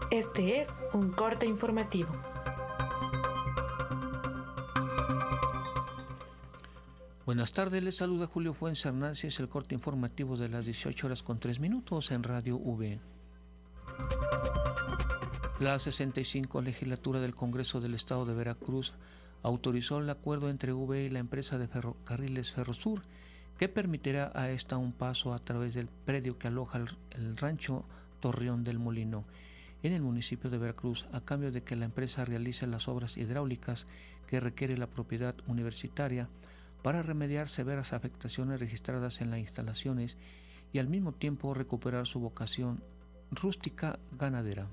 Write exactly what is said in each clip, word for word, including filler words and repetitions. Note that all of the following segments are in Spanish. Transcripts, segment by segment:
Este es un corte informativo. Buenas tardes, les saluda Julio Fuentes Hernández, el corte informativo de las dieciocho horas con tres minutos en Radio V. La sesenta y cinco legislatura del Congreso del Estado de Veracruz autorizó el acuerdo entre V y la empresa de ferrocarriles Ferrosur, que permitirá a esta un paso a través del predio que aloja el, el rancho Torreón del Molino, en el municipio de Veracruz, a cambio de que la empresa realice las obras hidráulicas que requiere la propiedad universitaria para remediar severas afectaciones registradas en las instalaciones y al mismo tiempo recuperar su vocación rústica ganadera.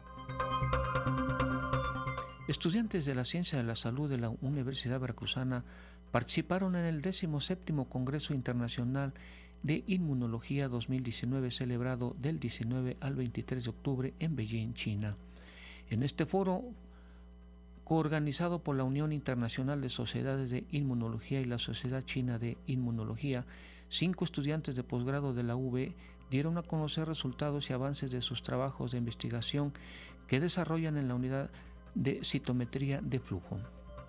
Estudiantes de la Ciencia de la Salud de la Universidad Veracruzana participaron en el decimoséptimo Congreso Internacional de Inmunología dos mil diecinueve, celebrado del diecinueve al veintitrés de octubre en Beijing, China. En este foro, coorganizado por la Unión Internacional de Sociedades de Inmunología y la Sociedad China de Inmunología, cinco estudiantes de posgrado de la U V dieron a conocer resultados y avances de sus trabajos de investigación que desarrollan en la unidad de citometría de flujo.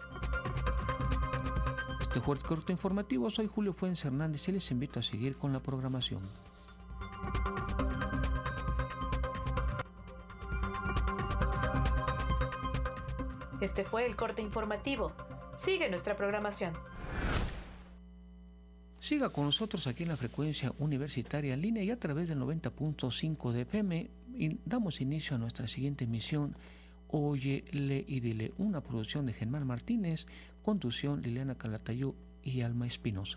Este fue el corte informativo. Soy Julio Fuentes Hernández y les invito a seguir con la programación. Este fue el corte informativo. Sigue nuestra programación. Siga con nosotros aquí en la frecuencia universitaria en línea y a través del noventa punto cinco de F M. Y damos inicio a nuestra siguiente emisión. Oye, lee y dile, una producción de Germán Martínez, conducción Liliana Calatayud y Alma Espinosa.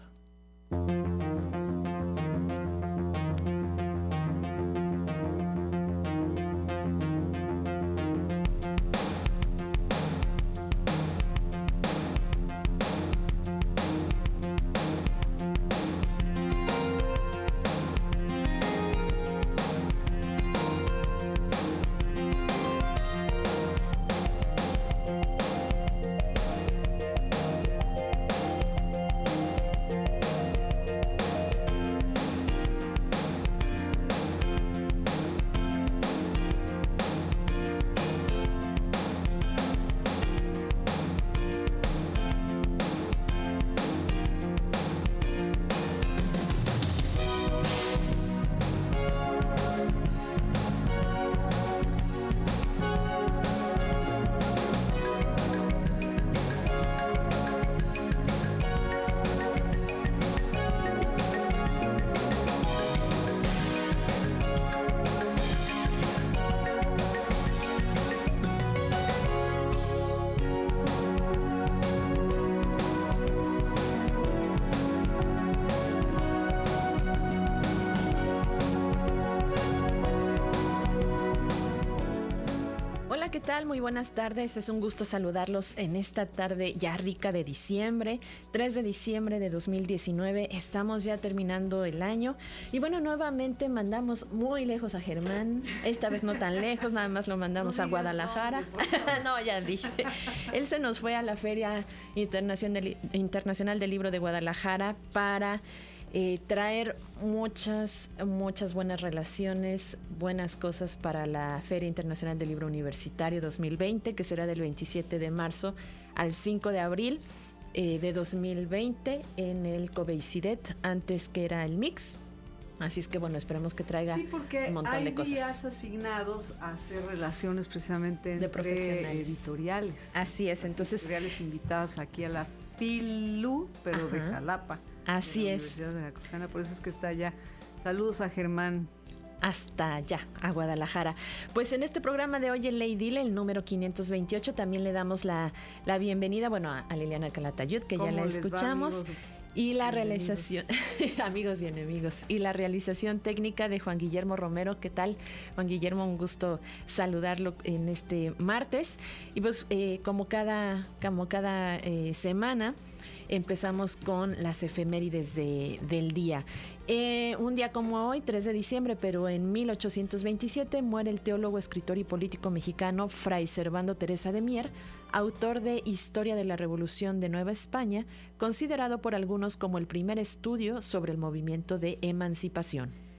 ¿Qué tal? Muy buenas tardes, es un gusto saludarlos en esta tarde ya rica de diciembre, tres de diciembre de dos mil diecinueve, estamos ya terminando el año y bueno, nuevamente mandamos muy lejos a Germán, esta vez no tan lejos, nada más lo mandamos no a Guadalajara, no, ya dije, él se nos fue a la Feria Internacional, Internacional del Libro de Guadalajara para Eh, traer muchas, muchas buenas relaciones, buenas cosas para la Feria Internacional del Libro Universitario dos mil veinte, que será del veintisiete de marzo al cinco de abril eh, de dos mil veinte en el Cobeicidet, antes que era el Mix. Así es que bueno, esperemos que traiga sí, un montón de cosas. Sí, porque hay días asignados a hacer relaciones precisamente de entre profesionales editoriales. Así es, entonces editoriales invitadas aquí a la FILU, pero Ajá. de Jalapa. Así de es. De la Cruzana, por eso es que está allá. Saludos a Germán. Hasta allá, a Guadalajara. Pues en este programa de Oye, Lee y Dile, el número quinientos veintiocho, también le damos la, la bienvenida, bueno, a, a Liliana Calatayud, que ya la escuchamos. Va, y la realización, amigos y enemigos, y la realización técnica de Juan Guillermo Romero. ¿Qué tal, Juan Guillermo? Un gusto saludarlo en este martes. Y pues eh, como cada, como cada eh, semana, empezamos con las efemérides de, del día. Eh, un día como hoy, tres de diciembre, pero en mil ochocientos veintisiete, muere el teólogo, escritor y político mexicano Fray Servando Teresa de Mier, autor de Historia de la Revolución de Nueva España, considerado por algunos como el primer estudio sobre el movimiento de emancipación.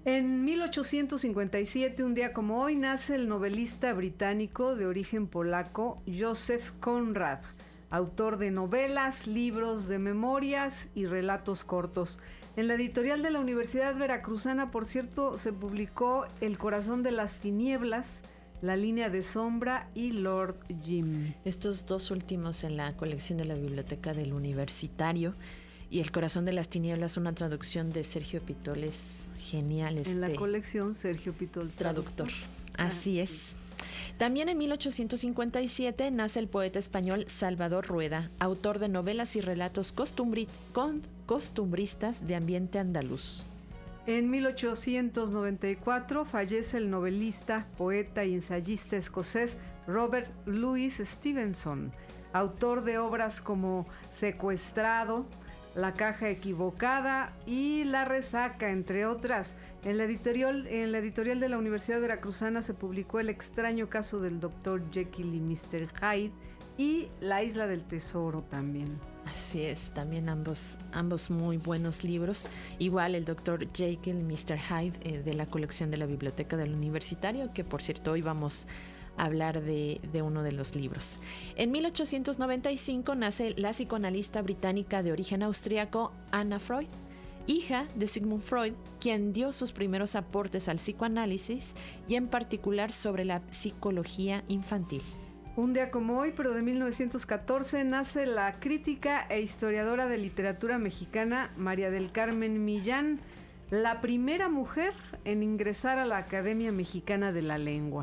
En mil ochocientos cincuenta y siete, un día como hoy, nace el novelista británico de origen polaco Joseph Conrad, autor de novelas, libros de memorias y relatos cortos. En la editorial de la Universidad Veracruzana, por cierto, se publicó El corazón de las tinieblas, La línea de sombra y Lord Jim. Estos dos últimos en la colección de la Biblioteca del Universitario. Y El corazón de las tinieblas, una traducción de Sergio Pitol, es genial. Este en la colección Sergio Pitol, traductor. traductor. Así es. También en mil ochocientos cincuenta y siete nace el poeta español Salvador Rueda, autor de novelas y relatos costumbri- con- costumbristas de ambiente andaluz. En mil ochocientos noventa y cuatro fallece el novelista, poeta y ensayista escocés Robert Louis Stevenson, autor de obras como Secuestrado, La caja equivocada y La resaca, entre otras. En la editorial, en la editorial de la Universidad Veracruzana se publicó El extraño caso del doctor Jekyll y mister Hyde y La isla del tesoro también. Así es, también ambos, ambos muy buenos libros. Igual el doctor Jekyll y mister Hyde eh, de la colección de la Biblioteca del Universitario, que por cierto hoy vamos a hablar de, de uno de los libros. En mil ochocientos noventa y cinco nace la psicoanalista británica de origen austriaco Anna Freud, hija de Sigmund Freud, quien dio sus primeros aportes al psicoanálisis y en particular sobre la psicología infantil. Un día como hoy, pero de mil novecientos catorce, nace la crítica e historiadora de literatura mexicana María del Carmen Millán, la primera mujer en ingresar a la Academia Mexicana de la Lengua.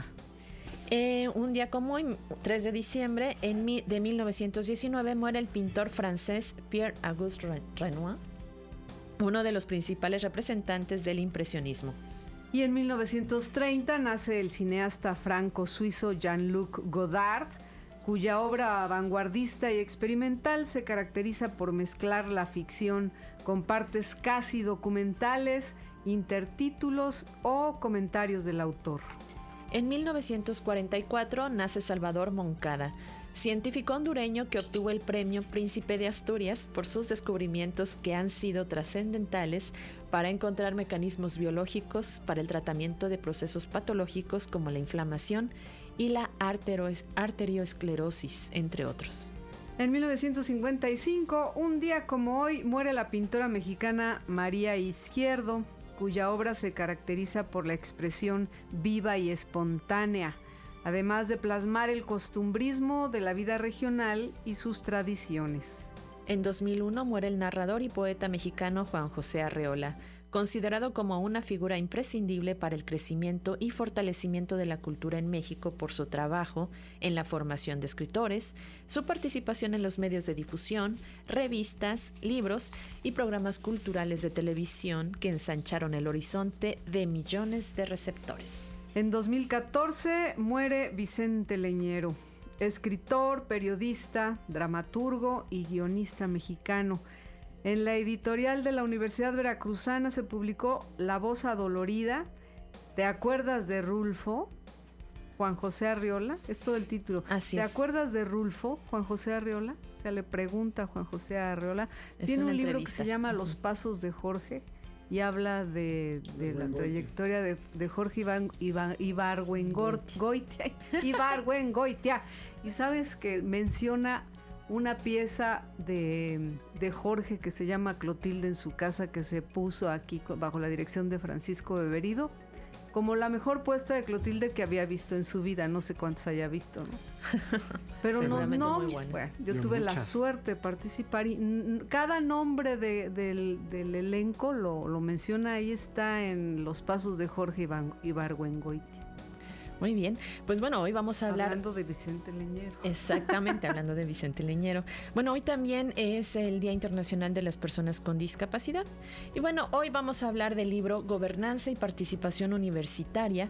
Eh, un día como hoy, tres de diciembre en mi, de mil novecientos diecinueve, muere el pintor francés Pierre-Auguste Renoir, uno de los principales representantes del impresionismo. Y en mil novecientos treinta nace el cineasta franco-suizo Jean-Luc Godard, cuya obra vanguardista y experimental se caracteriza por mezclar la ficción con partes casi documentales, intertítulos o comentarios del autor. En mil novecientos cuarenta y cuatro nace Salvador Moncada, científico hondureño que obtuvo el premio Príncipe de Asturias por sus descubrimientos que han sido trascendentales para encontrar mecanismos biológicos para el tratamiento de procesos patológicos como la inflamación y la arterio- arterioesclerosis, entre otros. En mil novecientos cincuenta y cinco, un día como hoy, muere la pintora mexicana María Izquierdo, cuya obra se caracteriza por la expresión viva y espontánea, además de plasmar el costumbrismo de la vida regional y sus tradiciones. En dos mil uno muere el narrador y poeta mexicano Juan José Arreola, considerado como una figura imprescindible para el crecimiento y fortalecimiento de la cultura en México por su trabajo en la formación de escritores, su participación en los medios de difusión, revistas, libros y programas culturales de televisión que ensancharon el horizonte de millones de receptores. En dos mil catorce muere Vicente Leñero, escritor, periodista, dramaturgo y guionista mexicano. En la editorial de la Universidad Veracruzana se publicó La voz adolorida, ¿Te acuerdas de Rulfo? Juan José Arriola, es todo el título. Así ¿Te es. acuerdas de Rulfo, Juan José Arriola? O sea, le pregunta a Juan José Arriola. Es Tiene una un libro entrevista. que se llama Los pasos de Jorge y habla de, de la trayectoria de, de Jorge Iván, Iván, Ibargüengoitia. Ibargüengoitia. Y sabes que menciona una pieza de, de Jorge que se llama Clotilde en su casa, que se puso aquí bajo la dirección de Francisco Beberido, como la mejor puesta de Clotilde que había visto en su vida. No sé cuántas haya visto, ¿no? Pero no, Seguramente no muy buena. bueno, yo Yo tuve la muchas. suerte de participar y n- cada nombre de- del, del elenco lo, lo menciona, ahí está en Los pasos de Jorge Iván, Ibargüengoitia. Muy bien, pues bueno, hoy vamos a hablar... Hablando de Vicente Leñero. Exactamente, hablando de Vicente Leñero. Bueno, hoy también es el Día Internacional de las Personas con Discapacidad. Y bueno, hoy vamos a hablar del libro Gobernanza y Participación Universitaria.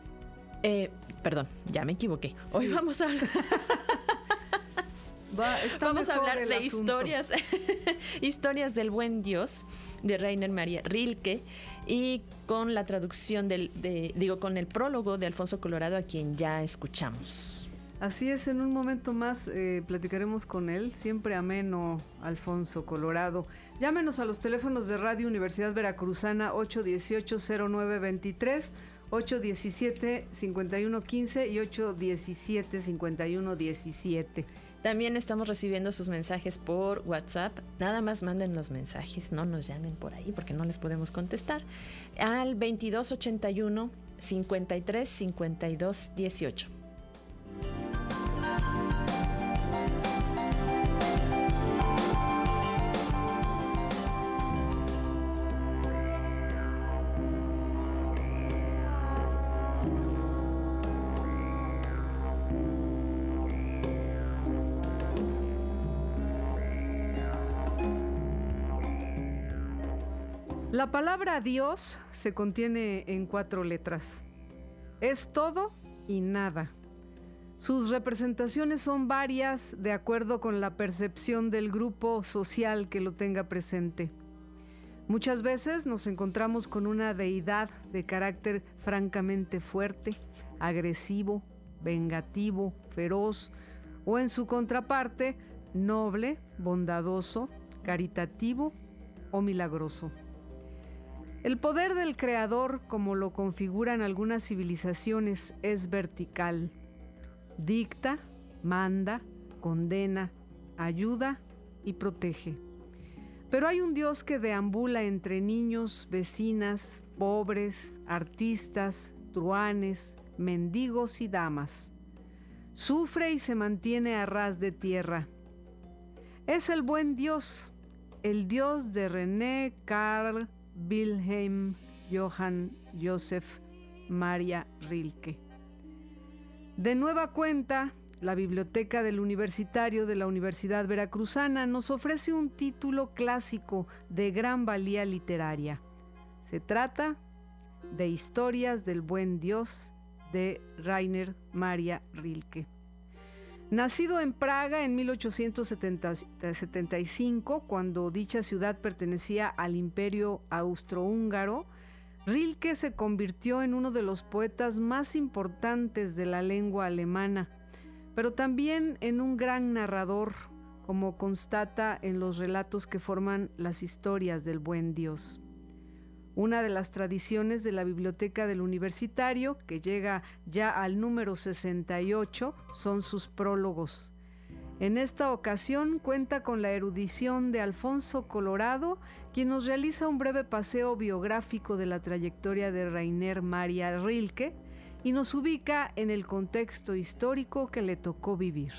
Eh, perdón, ya me equivoqué. Hoy Sí. vamos a hablar... Va, está Vamos a mejor hablar el de asunto. historias, historias del buen Dios de Rainer María Rilke y con la traducción del, de, digo, con el prólogo de Alfonso Colorado, a quien ya escuchamos. Así es, en un momento más eh, platicaremos con él, siempre ameno, Alfonso Colorado. Llámenos a los teléfonos de Radio Universidad Veracruzana ocho dieciocho, cero nueve veintitrés, ocho diecisiete, cincuenta y uno quince y ocho diecisiete, cincuenta y uno diecisiete. También estamos recibiendo sus mensajes por WhatsApp. Nada más manden los mensajes, no nos llamen por ahí porque no les podemos contestar. Al veintidós ochenta y uno, cincuenta y tres, cincuenta y dos, dieciocho. La palabra Dios se contiene en cuatro letras. Es todo y nada. Sus representaciones son varias de acuerdo con la percepción del grupo social que lo tenga presente. Muchas veces nos encontramos con una deidad de carácter francamente fuerte, agresivo, vengativo, feroz, o en su contraparte, noble, bondadoso, caritativo o milagroso. El poder del Creador, como lo configuran algunas civilizaciones, es vertical. Dicta, manda, condena, ayuda y protege. Pero hay un Dios que deambula entre niños, vecinas, pobres, artistas, truhanes, mendigos y damas. Sufre y se mantiene a ras de tierra. Es el buen Dios, el Dios de René, Carl, Wilhelm, Johann, Joseph, Maria Rilke. De nueva cuenta, la Biblioteca del Universitario de la Universidad Veracruzana nos ofrece un título clásico de gran valía literaria. Se trata de Historias del Buen Dios de Rainer Maria Rilke. Nacido en Praga en mil ochocientos setenta y cinco, cuando dicha ciudad pertenecía al Imperio Austrohúngaro, Rilke se convirtió en uno de los poetas más importantes de la lengua alemana, pero también en un gran narrador, como constata en los relatos que forman las historias del buen Dios. Una de las tradiciones de la Biblioteca del Universitario, que llega ya al número sesenta y ocho, son sus prólogos. En esta ocasión cuenta con la erudición de Alfonso Colorado, quien nos realiza un breve paseo biográfico de la trayectoria de Rainer Maria Rilke y nos ubica en el contexto histórico que le tocó vivir.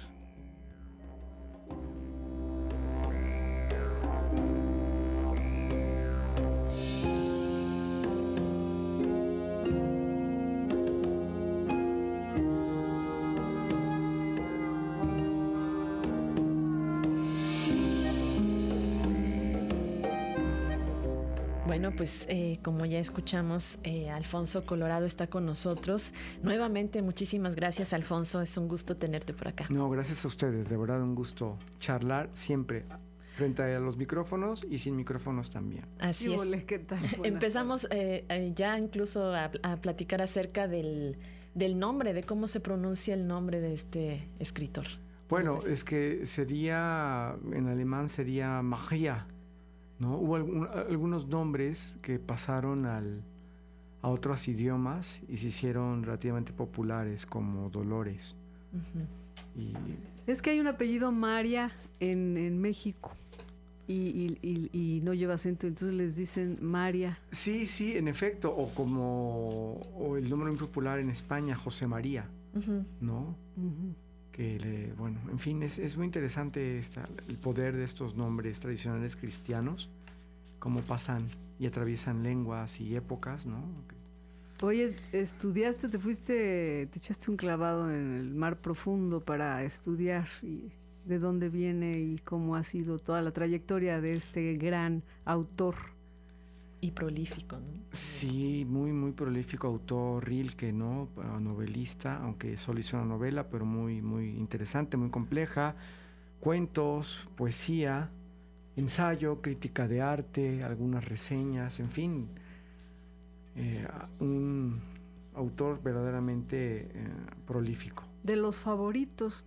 Bueno, pues eh, como ya escuchamos, eh, Alfonso Colorado está con nosotros. Nuevamente, muchísimas gracias, Alfonso. Es un gusto tenerte por acá. No, gracias a ustedes. De verdad, un gusto charlar siempre frente a los micrófonos y sin micrófonos también. Así es. Ole, ¿qué tal? Empezamos eh, eh, ya incluso a, a platicar acerca del, del nombre, de cómo se pronuncia el nombre de este escritor. Bueno, Entonces, es que sería, en alemán sería Maria, ¿no? Hubo algún, algunos nombres que pasaron al, a otros idiomas y se hicieron relativamente populares, como Dolores. Uh-huh. Y, es que hay un apellido Maria en, en México y, y, y, y no lleva acento, entonces les dicen María. Sí, sí, en efecto, o como o el nombre muy popular en España, José María, uh-huh. ¿no? Uh-huh. Que le, bueno, en fin, es, es muy interesante esta, el poder de estos nombres tradicionales cristianos, cómo pasan y atraviesan lenguas y épocas, ¿no? Oye, estudiaste, te fuiste, te echaste un clavado en el mar profundo para estudiar y de dónde viene y cómo ha sido toda la trayectoria de este gran autor. Y prolífico, ¿no? Sí, muy, muy prolífico autor, Rilke, ¿no? Novelista, aunque solo hizo una novela, pero muy, muy interesante, muy compleja. Cuentos, poesía, ensayo, crítica de arte, algunas reseñas, en fin. Eh, un autor verdaderamente eh, prolífico. De los favoritos, ¿no?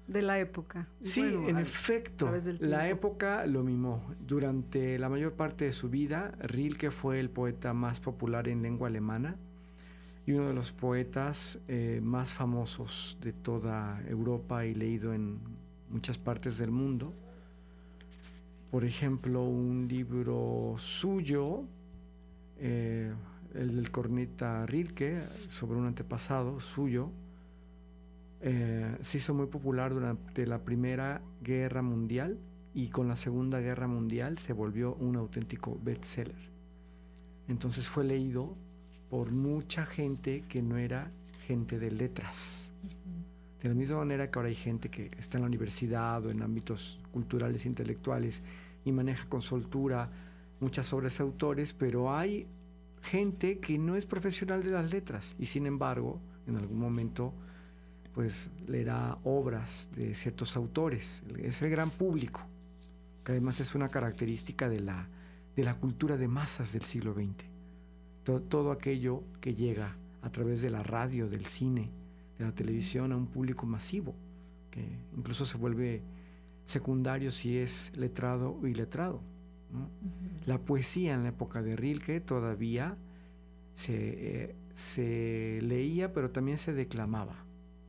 de la época. Y sí, bueno, en a, efecto, la época lo mimó. Durante la mayor parte de su vida, Rilke fue el poeta más popular en lengua alemana y uno de los poetas eh, más famosos de toda Europa y leído en muchas partes del mundo. Por ejemplo, un libro suyo, eh, el del corneta Rilke, sobre un antepasado suyo, eh, se hizo muy popular durante la Primera Guerra Mundial y con la Segunda Guerra Mundial se volvió un auténtico bestseller. Entonces fue leído por mucha gente que no era gente de letras. Uh-huh. De la misma manera que ahora hay gente que está en la universidad o en ámbitos culturales e intelectuales y maneja con soltura muchas obras de autores, pero hay gente que no es profesional de las letras y sin embargo en algún momento pues leerá obras de ciertos autores. Es el gran público, que además es una característica de la, de la cultura de masas del siglo veinte. Todo, todo aquello que llega a través de la radio, del cine, de la televisión a un público masivo, que incluso se vuelve secundario si es letrado o iletrado, ¿no? Uh-huh. La poesía en la época de Rilke todavía se, eh, se leía, pero también se declamaba.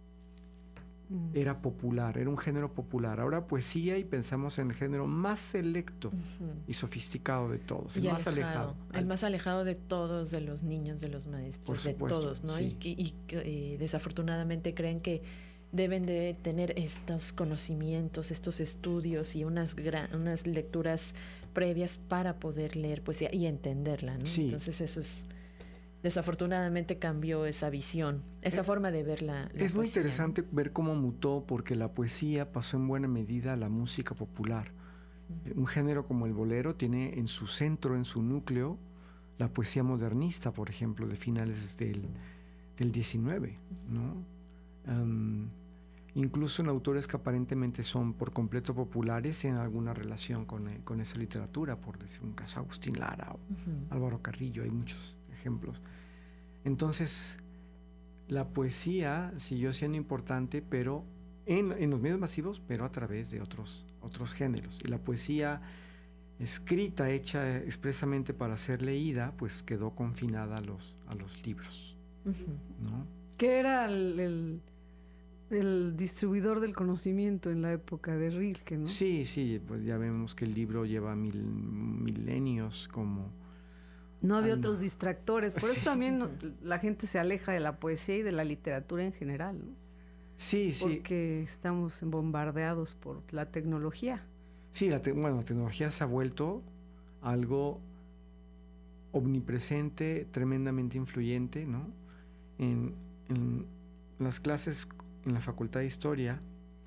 Era popular, era un género popular. Ahora poesía y pensamos en el género más selecto uh-huh. y sofisticado de todos, el y más alejado, alejado. El más alejado de todos, de los niños, de los maestros, por supuesto, de todos, ¿no? Sí. Y, y, y eh, desafortunadamente creen que deben de tener estos conocimientos, estos estudios y unas, gran, unas lecturas previas para poder leer poesía y entenderla, ¿no? Sí. Entonces eso es... Desafortunadamente cambió esa visión, esa eh, forma de ver la, la es poesía. muy interesante, ¿no?, ver cómo mutó, porque la poesía pasó en buena medida a la música popular. Uh-huh. Un género como el bolero tiene en su centro, en su núcleo, la poesía modernista, por ejemplo, de finales del, del diecinueve, ¿no? Um, incluso en autores que aparentemente son por completo populares en alguna relación con, con esa literatura, por decir un caso, Agustín Lara o uh-huh. Álvaro Carrillo, hay muchos ejemplos. Entonces, la poesía siguió siendo importante, pero en, en los medios masivos, pero a través de otros, otros géneros. Y la poesía escrita, hecha expresamente para ser leída, pues quedó confinada a los, a los libros. Uh-huh. ¿No? ¿Qué era el, el, el distribuidor del conocimiento en la época de Rilke, ¿no? Sí, sí, pues ya vemos que el libro lleva mil, milenios como... No había ah, otros no. distractores, por eso también no, la gente se aleja de la poesía y de la literatura en general, ¿no? Sí, sí. Porque estamos bombardeados por la tecnología. Sí, la te- bueno, la tecnología se ha vuelto algo omnipresente, tremendamente influyente, ¿no? En, en las clases en la Facultad de Historia,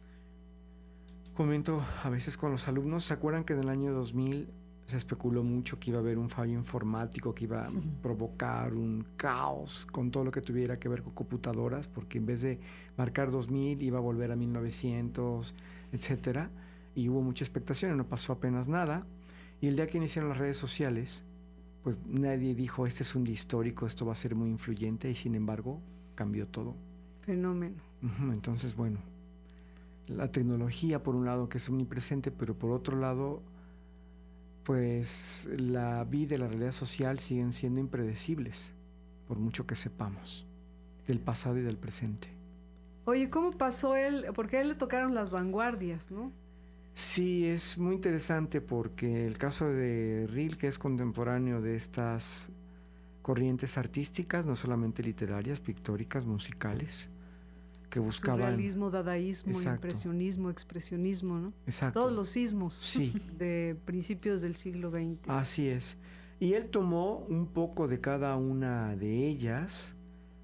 comento a veces con los alumnos, ¿se acuerdan que en el año dos mil se especuló mucho que iba a haber un fallo informático que iba a provocar un caos con todo lo que tuviera que ver con computadoras, porque en vez de marcar dos mil iba a volver a mil novecientos, etcétera, y hubo mucha expectación y no pasó apenas nada? Y el día que iniciaron las redes sociales, pues nadie dijo, este es un día histórico, esto va a ser muy influyente, y sin embargo cambió todo. Fenómeno. Uh-huh. Entonces, bueno, la tecnología por un lado que es omnipresente, pero por otro lado, pues la vida y la realidad social siguen siendo impredecibles, por mucho que sepamos del pasado y del presente. Oye, ¿cómo pasó él? Porque a él le tocaron las vanguardias, ¿no? Sí, es muy interesante porque el caso de Rilke es contemporáneo de estas corrientes artísticas, no solamente literarias, pictóricas, musicales, que buscaban... Realismo, dadaísmo, exacto, impresionismo, expresionismo, ¿no? Exacto. Todos los sismos, sí, de principios del siglo veinte. Así es. Y él tomó un poco de cada una de ellas,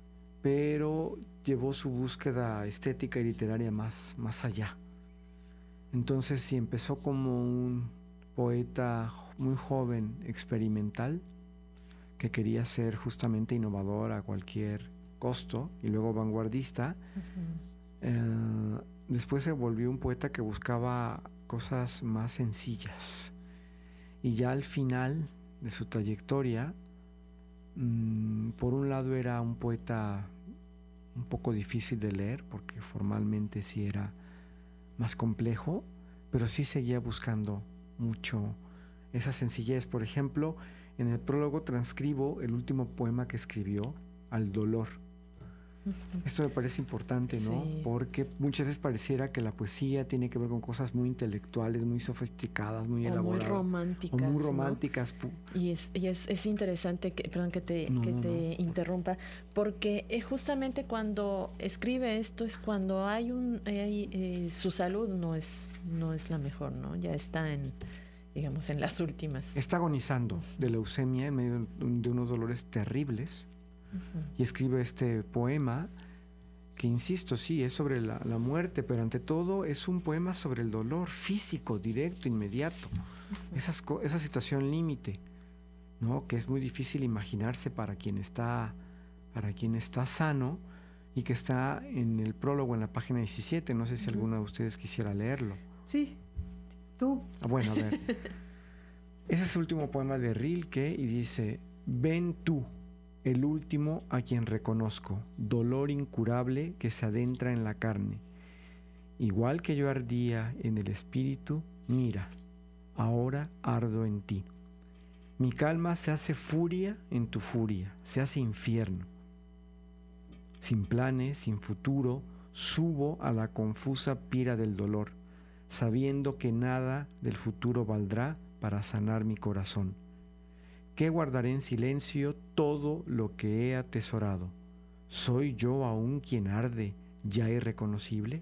pero llevó su búsqueda estética y literaria más, más allá. Entonces, sí, empezó como un poeta muy joven, experimental, que quería ser justamente innovador a cualquier costo, y luego vanguardista. Uh-huh. Eh, después se volvió un poeta que buscaba cosas más sencillas. Y ya al final de su trayectoria, mmm, por un lado era un poeta un poco difícil de leer, porque formalmente sí era más complejo, pero sí seguía buscando mucho esa sencillez. Por ejemplo, en el prólogo transcribo el último poema que escribió, Al dolor. Esto me parece importante, ¿no? Sí. Porque muchas veces pareciera que la poesía tiene que ver con cosas muy intelectuales, muy sofisticadas, muy o elaboradas. muy románticas. O muy ¿no? románticas. Y es, y es, es interesante, que, perdón que te, No, que no, te no. interrumpa, porque eh, justamente cuando escribe esto es cuando hay un... Hay, eh, su salud no es, no es la mejor, ¿no? Ya está en, digamos, en las últimas. Está agonizando de leucemia en medio de unos dolores terribles. Uh-huh. Y escribe este poema que, insisto, sí, es sobre la, la muerte, pero ante todo es un poema sobre el dolor físico, directo, inmediato. Uh-huh. Esas, esa situación límite, ¿no? Que es muy difícil imaginarse para quien está, para quien está sano, y que está en el prólogo en la página diecisiete. No sé si uh-huh. alguno de ustedes quisiera leerlo. Sí, tú. Ah, bueno, a ver. Ese es el último poema de Rilke y dice: ven tú, el último a quien reconozco, dolor incurable que se adentra en la carne. Igual que yo ardía en el espíritu, mira, ahora ardo en ti. Mi calma se hace furia en tu furia, se hace infierno. Sin planes, sin futuro, subo a la confusa pira del dolor, sabiendo que nada del futuro valdrá para sanar mi corazón. ¿Qué guardaré en silencio todo lo que he atesorado? ¿Soy yo aún quien arde, ya irreconocible?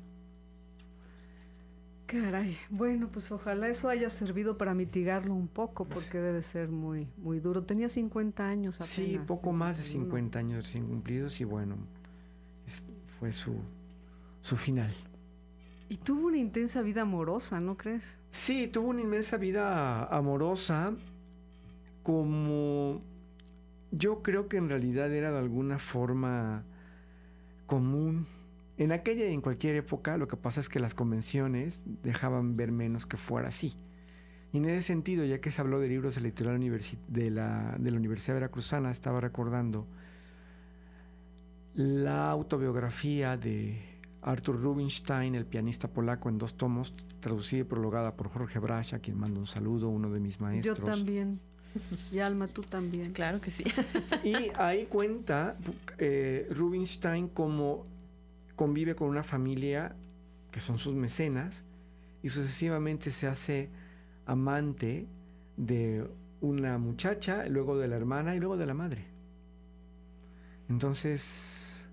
Caray, bueno, pues ojalá eso haya servido para mitigarlo un poco, porque debe ser muy, muy duro. Tenía cincuenta años apenas. Sí, poco más de cincuenta años recién cumplidos, y bueno, es, fue su, su final. Y tuvo una intensa vida amorosa, ¿no crees? Sí, tuvo una inmensa vida amorosa, como yo creo que en realidad era de alguna forma común en aquella y en cualquier época. Lo que pasa es que las convenciones dejaban ver menos que fuera así. Y en ese sentido, ya que se habló de libros de la editorial universi- de, la, de la Universidad Veracruzana, estaba recordando la autobiografía de Arthur Rubinstein, el pianista polaco, en dos tomos, traducida y prologada por Jorge Brasch, a quien mando un saludo, uno de mis maestros. Yo también. Y Alma, tú también. Claro que sí. Y ahí cuenta eh, Rubinstein cómo convive con una familia que son sus mecenas, y sucesivamente se hace amante de una muchacha, luego de la hermana y luego de la madre. Entonces,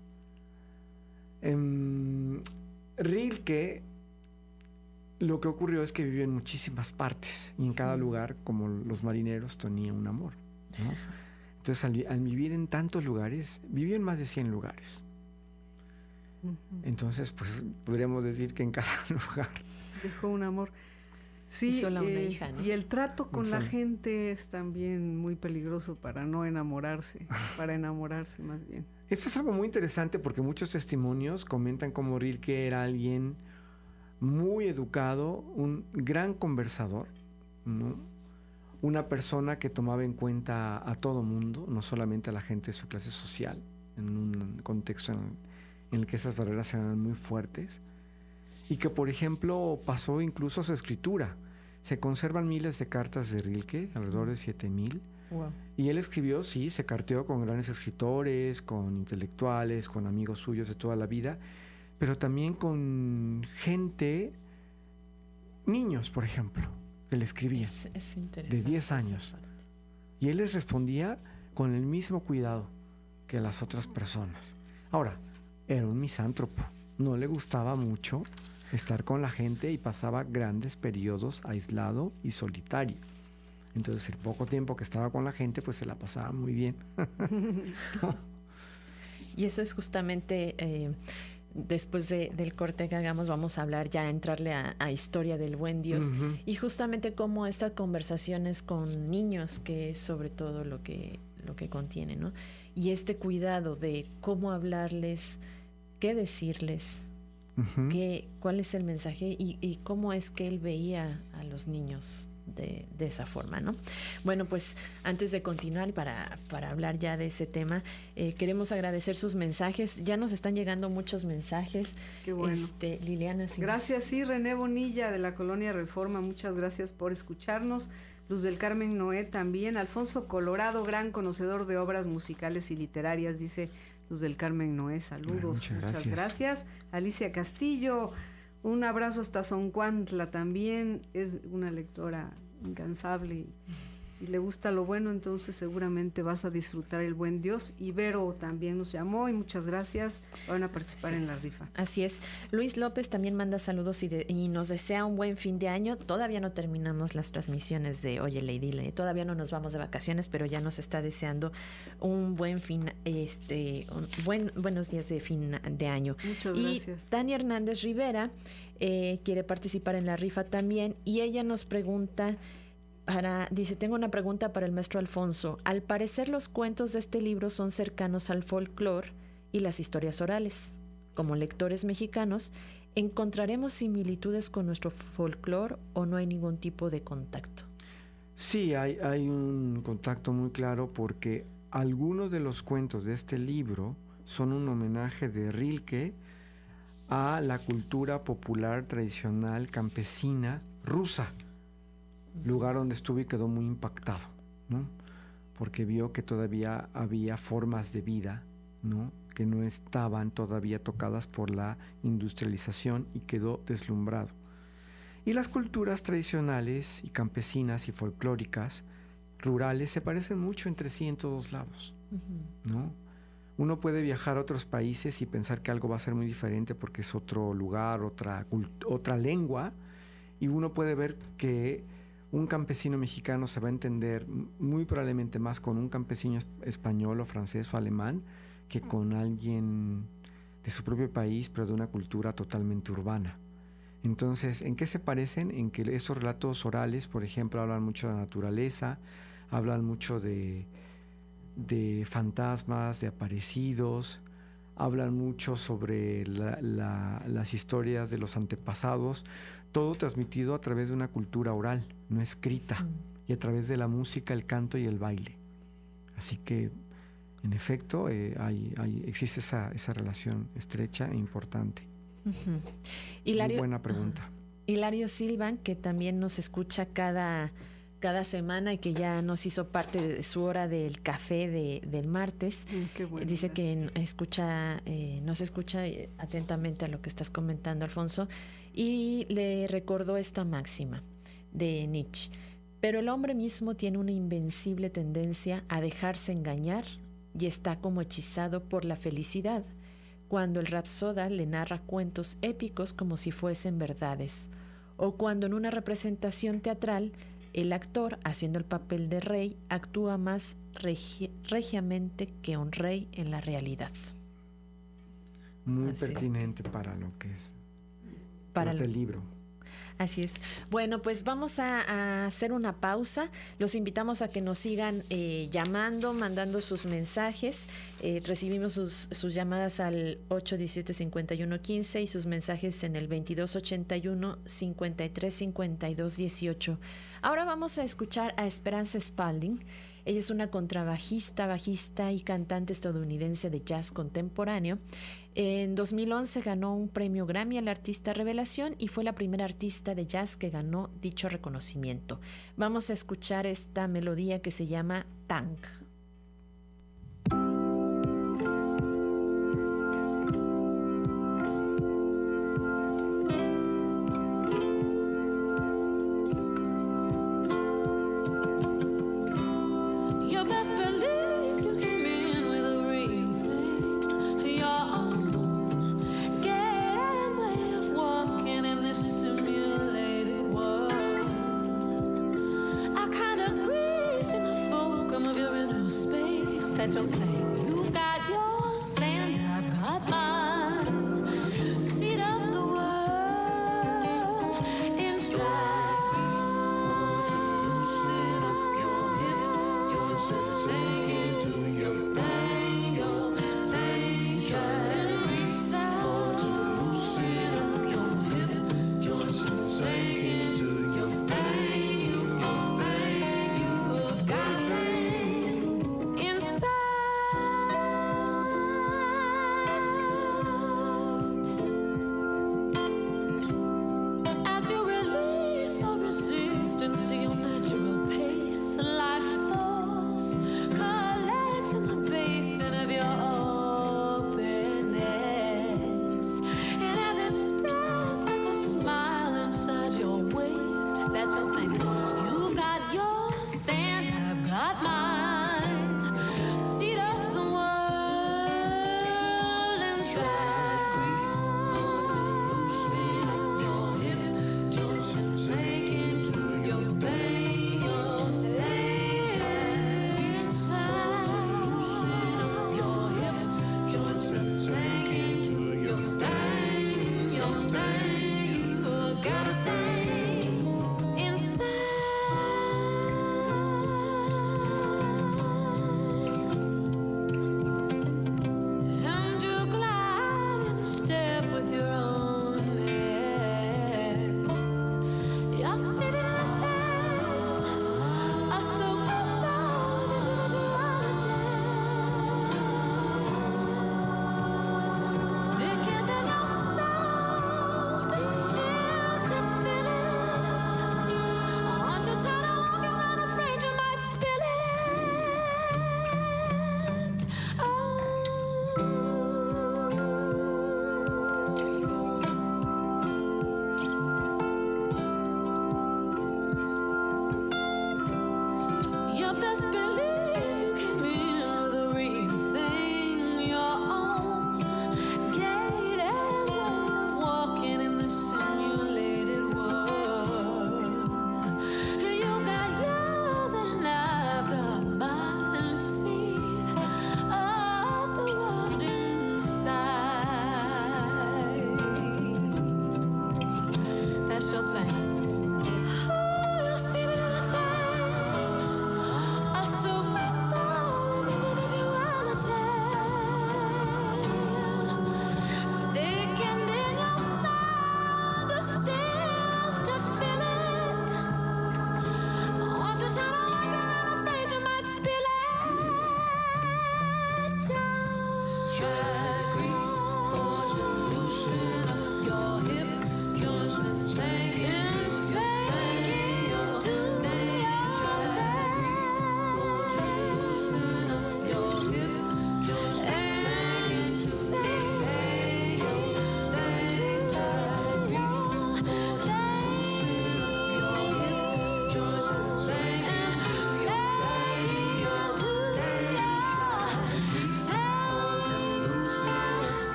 eh, Rilke, lo que ocurrió es que vivió en muchísimas partes, y en cada lugar, como los marineros, tenía un amor, ¿no? Entonces, al, al vivir en tantos lugares, vivió en más de cien lugares. Entonces, pues podríamos decir que en cada lugar dejó un amor. Sí, y sola una eh, hija, ¿no? Y el trato con Sola. la gente es también muy peligroso para no enamorarse, para enamorarse más bien. Esto es algo muy interesante, porque muchos testimonios comentan cómo Rilke era alguien muy educado, un gran conversador, ¿no? Una persona que tomaba en cuenta a todo mundo, no solamente a la gente de su clase social, en un contexto en, en el que esas barreras eran muy fuertes, y que, por ejemplo, pasó incluso a su escritura. Se conservan miles de cartas de Rilke, alrededor de siete mil. Wow. Y él escribió, sí, se carteó con grandes escritores, con intelectuales, con amigos suyos de toda la vida, pero también con gente, niños, por ejemplo, que le escribían, Es, es interesante de diez esa años. parte. Y él les respondía con el mismo cuidado que las otras personas. Ahora, era un misántropo, no le gustaba mucho estar con la gente y pasaba grandes periodos aislado y solitario. Entonces, el poco tiempo que estaba con la gente, pues se la pasaba muy bien. Y eso es justamente, eh, después de, del corte que hagamos, vamos a hablar ya, a entrarle a, a Historia del Buen Dios. Uh-huh. Y justamente cómo estas conversaciones con niños, que es sobre todo lo que, lo que contiene, ¿no? Y este cuidado de cómo hablarles, qué decirles, Uh-huh. qué, cuál es el mensaje, y, y cómo es que él veía a los niños de, de esa forma, ¿no? Bueno, pues antes de continuar y para, para hablar ya de ese tema, eh, queremos agradecer sus mensajes. Ya nos están llegando muchos mensajes. Qué bueno. Este, Liliana. Si gracias, nos... sí, René Bonilla de la Colonia Reforma, muchas gracias por escucharnos. Luz del Carmen Noé también. Alfonso Colorado, gran conocedor de obras musicales y literarias, dice Luz del Carmen Noé. Saludos, muchas, muchas gracias. gracias. Alicia Castillo, un abrazo hasta Zoncuantla también, es una lectora incansable y, y le gusta lo bueno, entonces seguramente vas a disfrutar el buen Dios. Ibero también nos llamó y muchas gracias, van a participar Así en la es. rifa. Así es. Luis López también manda saludos y, de, y nos desea un buen fin de año. Todavía no terminamos las transmisiones de Oye Lady, todavía no nos vamos de vacaciones, pero ya nos está deseando un buen fin, este, un buen, buenos días de fin de año. Muchas y gracias. Tania Hernández Rivera eh, quiere participar en la rifa también y ella nos pregunta... Para, dice, tengo una pregunta para el maestro Alfonso. Al parecer los cuentos de este libro son cercanos al folclore y las historias orales. Como lectores mexicanos, ¿encontraremos similitudes con nuestro folclore o no hay ningún tipo de contacto? Sí, hay, hay un contacto muy claro porque algunos de los cuentos de este libro son un homenaje de Rilke a la cultura popular tradicional campesina rusa, lugar donde estuvo y quedó muy impactado, ¿no? Porque vio que todavía había formas de vida, ¿no? Que no estaban todavía tocadas por la industrialización y quedó deslumbrado. Y las culturas tradicionales y campesinas y folclóricas rurales se parecen mucho entre sí en todos lados, uh-huh. ¿no? Uno puede viajar a otros países y pensar que algo va a ser muy diferente porque es otro lugar, otra, otra lengua, y uno puede ver que un campesino mexicano se va a entender muy probablemente más con un campesino español o francés o alemán que con alguien de su propio país, pero de una cultura totalmente urbana. Entonces, ¿en qué se parecen? En que esos relatos orales, por ejemplo, hablan mucho de la naturaleza, hablan mucho de, de fantasmas, de aparecidos, hablan mucho sobre la, la, las historias de los antepasados, todo transmitido a través de una cultura oral, no escrita, mm. y a través de la música, el canto y el baile. Así que, en efecto, eh, hay, hay, existe esa, esa relación estrecha e importante. Uh-huh. Hilario, muy buena pregunta. Uh, Hilario Silvan, que también nos escucha cada, cada semana y que ya nos hizo parte de su hora del café de, del martes. Mm, qué bueno, dice gracias. que escucha, eh, nos escucha atentamente a lo que estás comentando, Alfonso, y le recordó esta máxima de Nietzsche. Pero el hombre mismo tiene una invencible tendencia a dejarse engañar y está como hechizado por la felicidad, cuando el rapsoda le narra cuentos épicos como si fuesen verdades, o cuando en una representación teatral el actor, haciendo el papel de rey, actúa más regi- regiamente que un rey en la realidad. Muy Así pertinente es. Para lo que es para este el libro. Así es. Bueno, pues vamos a, a hacer una pausa. Los invitamos a que nos sigan eh, llamando, mandando sus mensajes. Eh, recibimos sus, sus llamadas al ocho diecisiete, cincuenta y uno quince y sus mensajes en el veintidós ochenta y uno, cincuenta y tres, cincuenta y dos dieciocho. Ahora vamos a escuchar a Esperanza Spalding. Ella es una contrabajista, bajista y cantante estadounidense de jazz contemporáneo. En dos mil once ganó un premio Grammy al Artista Revelación y fue la primera artista de jazz que ganó dicho reconocimiento. Vamos a escuchar esta melodía que se llama Tank. That's your thing. You've got yours and I've got mine. Seat of the world inside. Loosen up your hip joints and sink into your thing, your thing. Try and reach out to loosen up your hip joints and sink into your thing.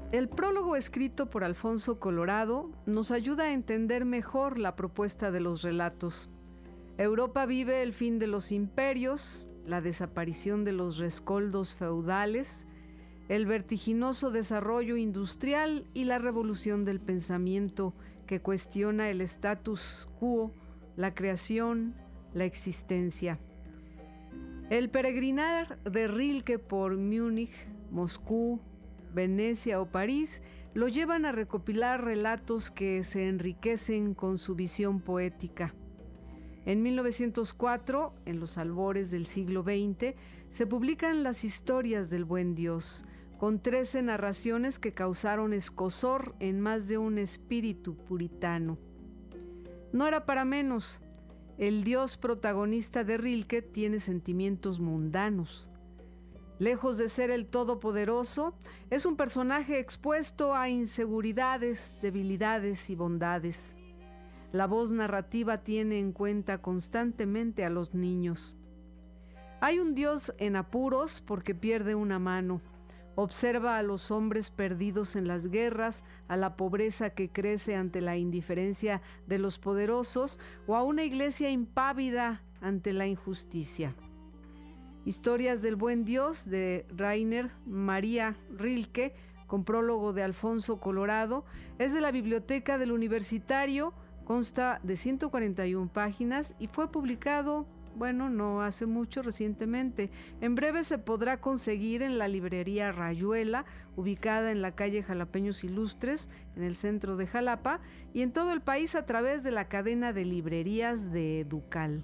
El prólogo escrito por Alfonso Colorado nos ayuda a entender mejor la propuesta de los relatos. Europa vive el fin de los imperios, la desaparición de los rescoldos feudales, el vertiginoso desarrollo industrial y la revolución del pensamiento que cuestiona el status quo, la creación, la existencia. El peregrinar de Rilke por Múnich, Moscú, Venecia o París lo llevan a recopilar relatos que se enriquecen con su visión poética. En mil novecientos cuatro, en los albores del siglo veinte, se publican Las historias del buen Dios, con trece narraciones que causaron escozor en más de un espíritu puritano. No era para menos. El Dios protagonista de Rilke tiene sentimientos mundanos. Lejos de ser el todopoderoso, es un personaje expuesto a inseguridades, debilidades y bondades. La voz narrativa tiene en cuenta constantemente a los niños. Hay un Dios en apuros porque pierde una mano. Observa a los hombres perdidos en las guerras, a la pobreza que crece ante la indiferencia de los poderosos o a una iglesia impávida ante la injusticia. Historias del buen Dios de Rainer Maria Rilke, con prólogo de Alfonso Colorado, es de la Biblioteca del Universitario, consta de ciento cuarenta y una páginas y fue publicado, bueno, no hace mucho, recientemente. En breve se podrá conseguir en la librería Rayuela, ubicada en la calle Jalapeños Ilustres, en el centro de Jalapa, y en todo el país a través de la cadena de librerías de Educal.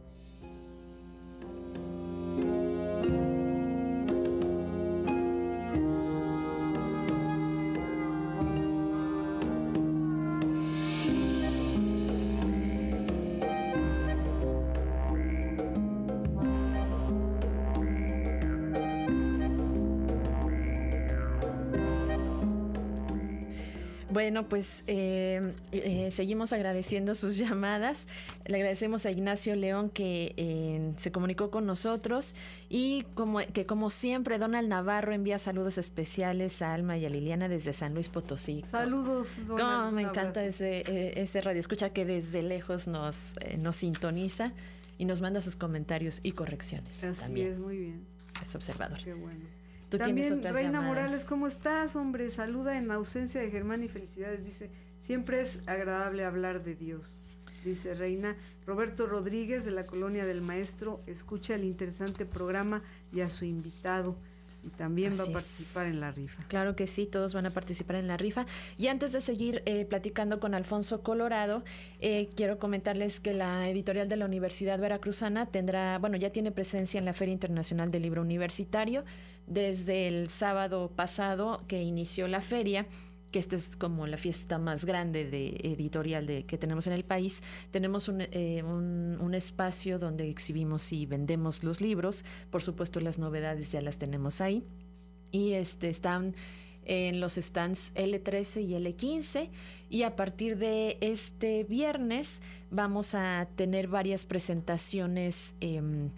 Bueno, pues eh, eh, seguimos agradeciendo sus llamadas. Le agradecemos a Ignacio León que eh, se comunicó con nosotros y como, que como siempre Donald Navarro envía saludos especiales a Alma y a Liliana desde San Luis Potosí. Saludos, Donald. Oh, me encanta ese, eh, ese radio escucha que desde lejos nos, eh, nos sintoniza y nos manda sus comentarios y correcciones. Así también. Es, muy bien. Es observador. Qué bueno. Tú También tienes otras Reina llamadas. Morales, ¿cómo estás, hombre? Saluda en ausencia de Germán y felicidades. Dice, siempre es agradable hablar de Dios. Dice Reina. Roberto Rodríguez de la Colonia del Maestro escucha el interesante programa y a su invitado. Y también Así va a es. participar en la rifa. Claro que sí, todos van a participar en la rifa. Y antes de seguir eh, platicando con Alfonso Colorado, eh, quiero comentarles que la editorial de la Universidad Veracruzana tendrá, bueno, ya tiene presencia en la Feria Internacional del Libro Universitario desde el sábado pasado que inició la feria, que esta es como la fiesta más grande de editorial de, que tenemos en el país. Tenemos un, eh, un, un espacio donde exhibimos y vendemos los libros. Por supuesto, las novedades ya las tenemos ahí. Y este están en los stands ele trece y ele quince. Y a partir de este viernes vamos a tener varias presentaciones eh,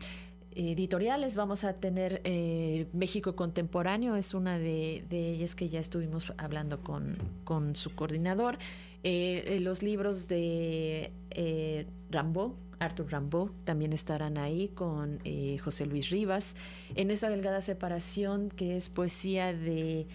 editoriales. Vamos a tener eh, México Contemporáneo, es una de, de ellas que ya estuvimos hablando con, con su coordinador. Eh, los libros de eh, Rimbaud, Arthur Rimbaud, también estarán ahí con eh, José Luis Rivas. En esa delgada separación, que es poesía de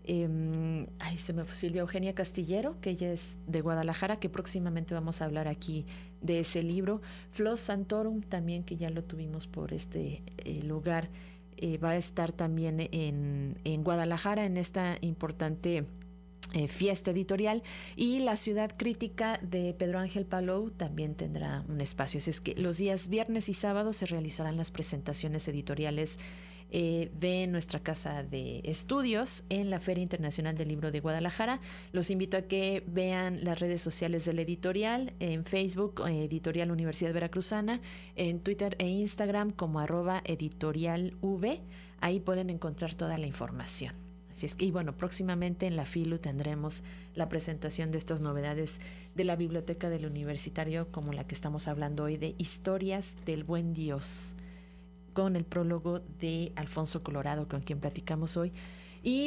eh, ay, se me fue Silvia Eugenia Castillero, que ella es de Guadalajara, que próximamente vamos a hablar aquí de ese libro. Flos Santorum, también, que ya lo tuvimos por este eh, lugar, eh, va a estar también en, en Guadalajara en esta importante eh, fiesta editorial. Y la Ciudad Crítica de Pedro Ángel Palou también tendrá un espacio. Así es que los días viernes y sábados se realizarán las presentaciones editoriales Eh, de nuestra casa de estudios en la Feria Internacional del Libro de Guadalajara. Los invito a que vean las redes sociales de la editorial, en Facebook, eh, Editorial Universidad Veracruzana, en Twitter e Instagram como arroba editorialv. Ahí pueden encontrar toda la información. Así es que, y bueno, próximamente en la FILU tendremos la presentación de estas novedades de la Biblioteca del Universitario, como la que estamos hablando hoy, de Historias del Buen Dios, con el prólogo de Alfonso Colorado, con quien platicamos hoy. Y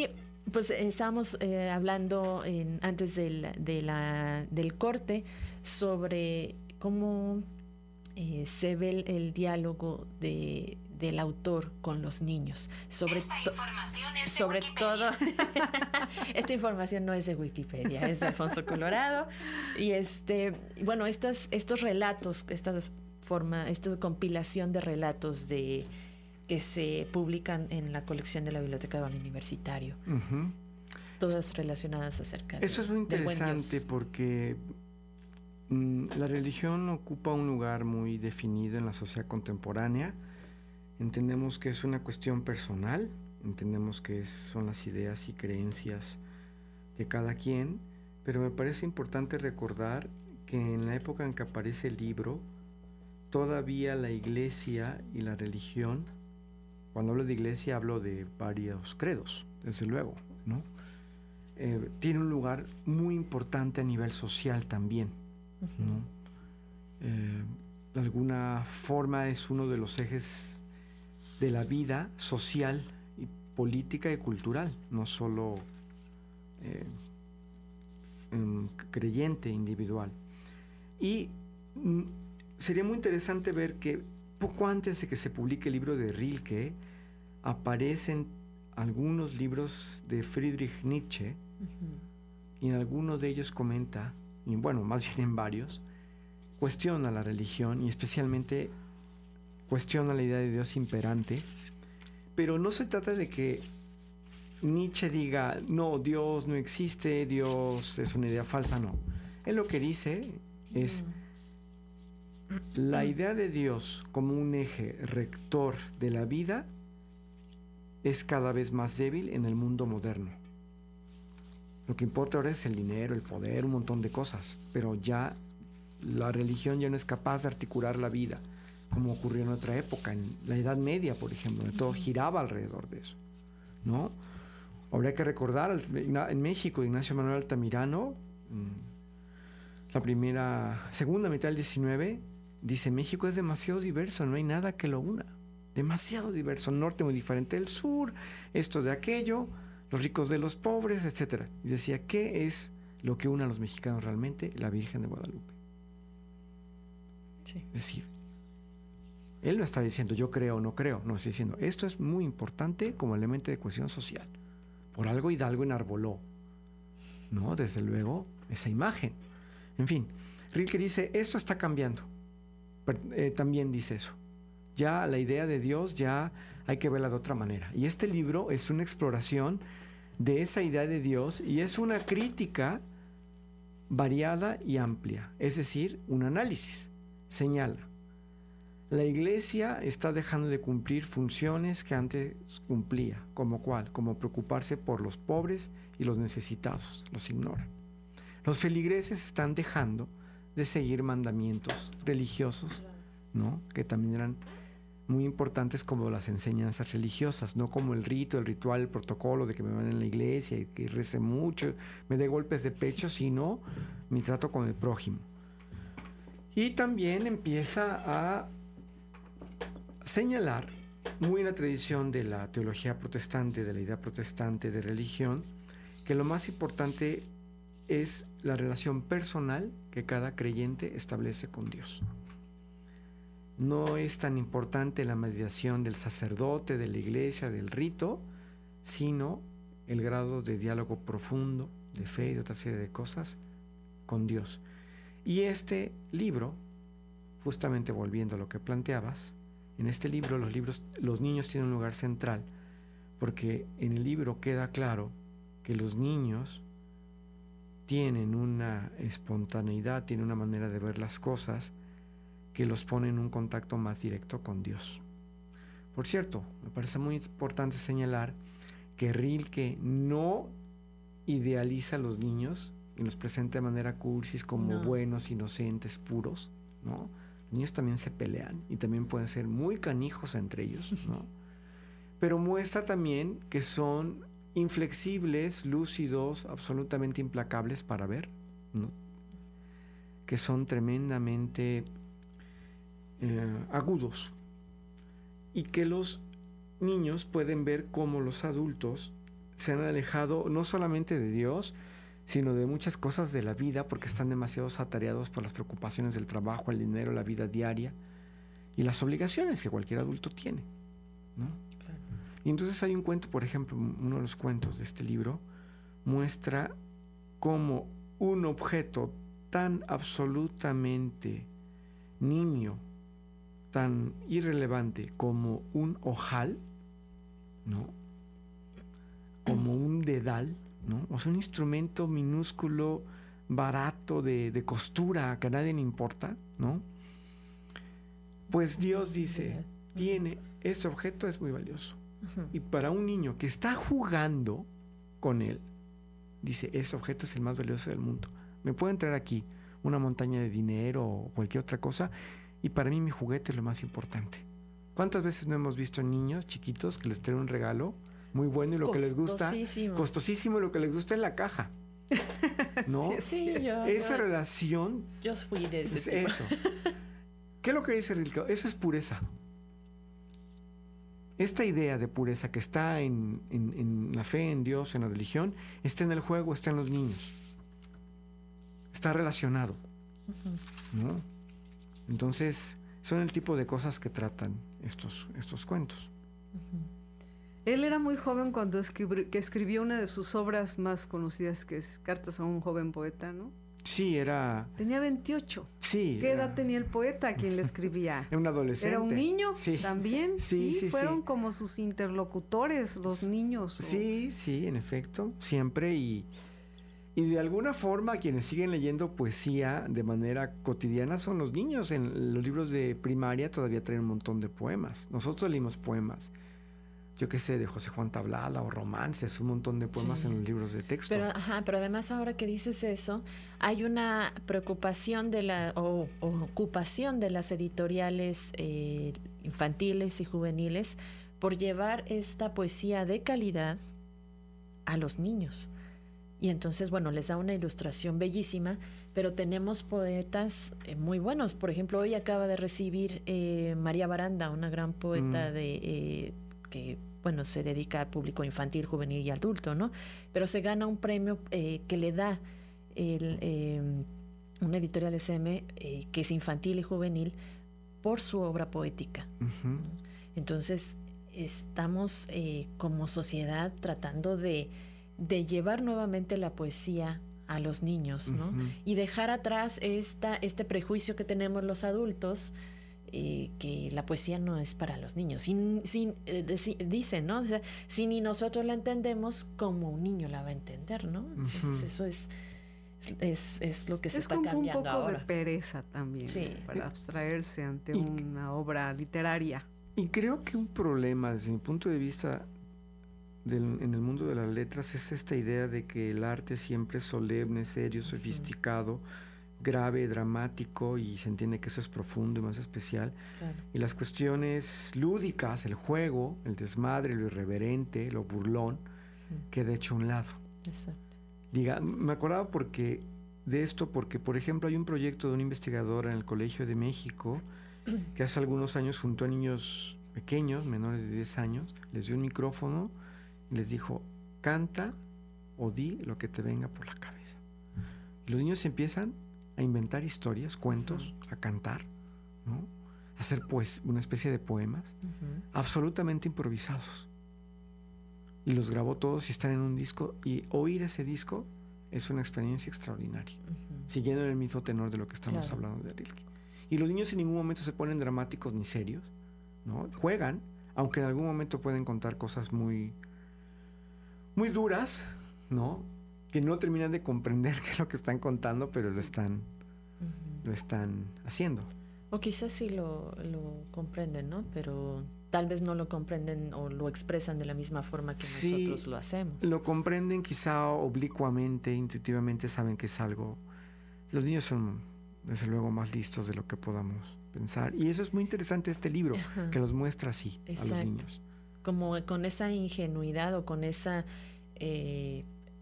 Pues eh, estábamos eh, hablando en, antes del, de la, del corte sobre cómo eh, se ve el, el diálogo de, del autor con los niños. Sobre, Esta to- información es de sobre Wikipedia. todo, esta información no es de Wikipedia, es de Alfonso Colorado. Y este, bueno, estas, estos relatos, esta forma, esta compilación de relatos de que se publican en la colección de la Biblioteca del Universitario, Ujú. todas relacionadas acerca de Esto es muy del buen interesante Dios. porque mm, la religión ocupa un lugar muy definido en la sociedad contemporánea. Entendemos que es una cuestión personal, entendemos que es- son las ideas y creencias de cada quien, pero me parece importante recordar que en la época en que aparece el libro, todavía la iglesia y la religión, cuando hablo de iglesia hablo de varios credos, desde luego, ¿no? Eh, tiene un lugar muy importante a nivel social también, ¿no? Eh, de alguna forma es uno de los ejes de la vida social y política y cultural, no solo eh, em, creyente individual. Y mm, sería muy interesante ver que poco antes de que se publique el libro de Rilke, aparecen algunos libros de Friedrich Nietzsche, y en alguno de ellos comenta, y bueno, más bien en varios, cuestiona la religión y especialmente cuestiona la idea de Dios imperante, pero no se trata de que Nietzsche diga, no, Dios no existe, Dios es una idea falsa, no. Él lo que dice es, la idea de Dios como un eje rector de la vida es cada vez más débil en el mundo moderno. Lo que importa ahora es el dinero, el poder, un montón de cosas, pero ya la religión ya no es capaz de articular la vida, como ocurrió en otra época, en la Edad Media, por ejemplo, donde todo giraba alrededor de eso, ¿no? Habría que recordar, en México, Ignacio Manuel Altamirano, la primera, segunda mitad del diecinueve, dice, México es demasiado diverso, no hay nada que lo una. Demasiado diverso, norte muy diferente del sur, esto de aquello, los ricos de los pobres, etcétera. Y decía, ¿qué es lo que une a los mexicanos realmente? La Virgen de Guadalupe. Sí. Es decir, él no está diciendo yo creo o no creo, no está diciendo esto es muy importante como elemento de cohesión social. Por algo Hidalgo enarboló, ¿no? Desde luego, esa imagen. En fin, Rilke dice, esto está cambiando. Pero, eh, también dice eso. Ya la idea de Dios ya hay que verla de otra manera. Y este libro es una exploración de esa idea de Dios y es una crítica variada y amplia, es decir, un análisis. Señala, la iglesia está dejando de cumplir funciones que antes cumplía, como cuál, como preocuparse por los pobres y los necesitados, los ignora. Los feligreses están dejando de seguir mandamientos religiosos, ¿no? Que también eran muy importantes como las enseñanzas religiosas, no como el rito, el ritual, el protocolo de que me van en la iglesia y que rece mucho, me dé golpes de pecho, sino mi trato con el prójimo. Y también empieza a señalar, muy en la tradición de la teología protestante, de la idea protestante de religión, que lo más importante es la relación personal que cada creyente establece con Dios. No es tan importante la mediación del sacerdote, de la iglesia, del rito, sino el grado de diálogo profundo, de fe y de otra serie de cosas con Dios. Y este libro, justamente volviendo a lo que planteabas, en este libro los, libros, los niños tienen un lugar central, porque en el libro queda claro que los niños tienen una espontaneidad, tienen una manera de ver las cosas que los pone en un contacto más directo con Dios. Por cierto, me parece muy importante señalar que Rilke no idealiza a los niños y los presenta de manera cursis como No. buenos, inocentes, puros, ¿no? Los niños también se pelean y también pueden ser muy canijos entre ellos, ¿no? Pero muestra también que son inflexibles, lúcidos, absolutamente implacables para ver, ¿no? Que son tremendamente eh, agudos y que los niños pueden ver cómo los adultos se han alejado no solamente de Dios, sino de muchas cosas de la vida, porque están demasiado atareados por las preocupaciones del trabajo, el dinero, la vida diaria y las obligaciones que cualquier adulto tiene, ¿no? Claro. Y entonces hay un cuento, por ejemplo, uno de los cuentos de este libro muestra cómo un objeto tan absolutamente nimio, tan irrelevante como un ojal, ¿no? Como un dedal, ¿no? O sea, un instrumento minúsculo, barato, de, de costura, que a nadie le importa, ¿no? Pues Dios dice, tiene, este objeto es muy valioso. Ujú. Y para un niño que está jugando con él, dice, este objeto es el más valioso del mundo. Me pueden traer aquí una montaña de dinero o cualquier otra cosa, y para mí mi juguete es lo más importante. ¿Cuántas veces no hemos visto niños chiquitos que les traen un regalo muy bueno y lo que les gusta, Costosísimo. costosísimo, y lo que les gusta es la caja? ¿No? Sí, yo, Esa yo, relación yo fui de ese es tipo. eso. ¿Qué es lo que dice Rilke? Eso es pureza. Esta idea de pureza que está en, en, en la fe en Dios, en la religión, está en el juego, está en los niños. Está relacionado, ¿no? Entonces, son el tipo de cosas que tratan estos, estos cuentos. Él era muy joven cuando escribió, que escribió una de sus obras más conocidas, que es Cartas a un joven poeta, ¿no? Sí, era... Tenía veintiocho. Sí. ¿Qué era- edad tenía el poeta a quien le escribía? Era un adolescente. ¿Era un niño Sí. también? Sí, sí, Fueron sí. como sus interlocutores, los S- niños. o- Sí, sí, en efecto, siempre. Y, y de alguna forma quienes siguen leyendo poesía de manera cotidiana son los niños. En los libros de primaria todavía traen un montón de poemas. Nosotros leímos poemas, yo qué sé, de José Juan Tablada o romances, un montón de poemas Sí. en los libros de texto. Pero, ajá, pero además ahora que dices eso, hay una preocupación de la o, o ocupación de las editoriales eh, infantiles y juveniles por llevar esta poesía de calidad a los niños. Y entonces, bueno, les da una ilustración bellísima, pero tenemos poetas eh, muy buenos. Por ejemplo, hoy acaba de recibir eh, María Baranda, una gran poeta Mm. de eh, que bueno, se dedica al público infantil, juvenil y adulto, ¿no? Pero se gana un premio eh, que le da el, eh, una editorial S M eh, que es infantil y juvenil por su obra poética. Ujú. Entonces, estamos eh, como sociedad tratando de, de llevar nuevamente la poesía a los niños, ¿no? Ujú. Y dejar atrás esta, este prejuicio que tenemos los adultos, eh, que la poesía no es para los niños. Sin, sin, eh, deci- dicen, ¿no? O sea, si ni nosotros la entendemos, como un niño la va a entender, ¿no? Entonces, Ujú. eso es, es, es lo que se Es está como un cambiando poco ahora. de pereza también, Sí. para abstraerse ante Y- una obra literaria. Y creo que un problema desde mi punto de vista del- en el mundo de las letras es esta idea de que el arte siempre es solemne, serio, sofisticado, grave, dramático, y se entiende que eso es profundo y más especial. Claro. Y las cuestiones lúdicas, el juego, el desmadre, lo irreverente, lo burlón, queda hecho a un lado. Exacto. Diga, me acordaba porque de esto porque, por ejemplo, hay un proyecto de un investigador en el Colegio de México que hace algunos años juntó a niños pequeños, menores de diez años, les dio un micrófono y les dijo, canta o di lo que te venga por la cabeza. Y los niños empiezan a inventar historias, cuentos, a cantar, ¿no? A hacer pues una especie de poemas Ujú. absolutamente improvisados. Y los grabó todos y están en un disco, y oír ese disco es una experiencia extraordinaria, Ujú. siguiendo en el mismo tenor de lo que estamos Claro. hablando de Rilke. Y los niños en ningún momento se ponen dramáticos ni serios, ¿no? Juegan, aunque en algún momento pueden contar cosas muy, muy duras, ¿no? Que no terminan de comprender qué es lo que están contando, pero lo están, Ujú. lo están haciendo. O quizás sí lo, lo comprenden, ¿no? Pero tal vez no lo comprenden o lo expresan de la misma forma que Sí, nosotros lo hacemos. Lo comprenden quizá oblicuamente, intuitivamente saben que es algo... Los niños son, desde luego, más listos de lo que podamos pensar. Y eso es muy interesante este libro, Ajá. que los muestra así a los Exacto. niños. Como con esa ingenuidad o con esa... eh,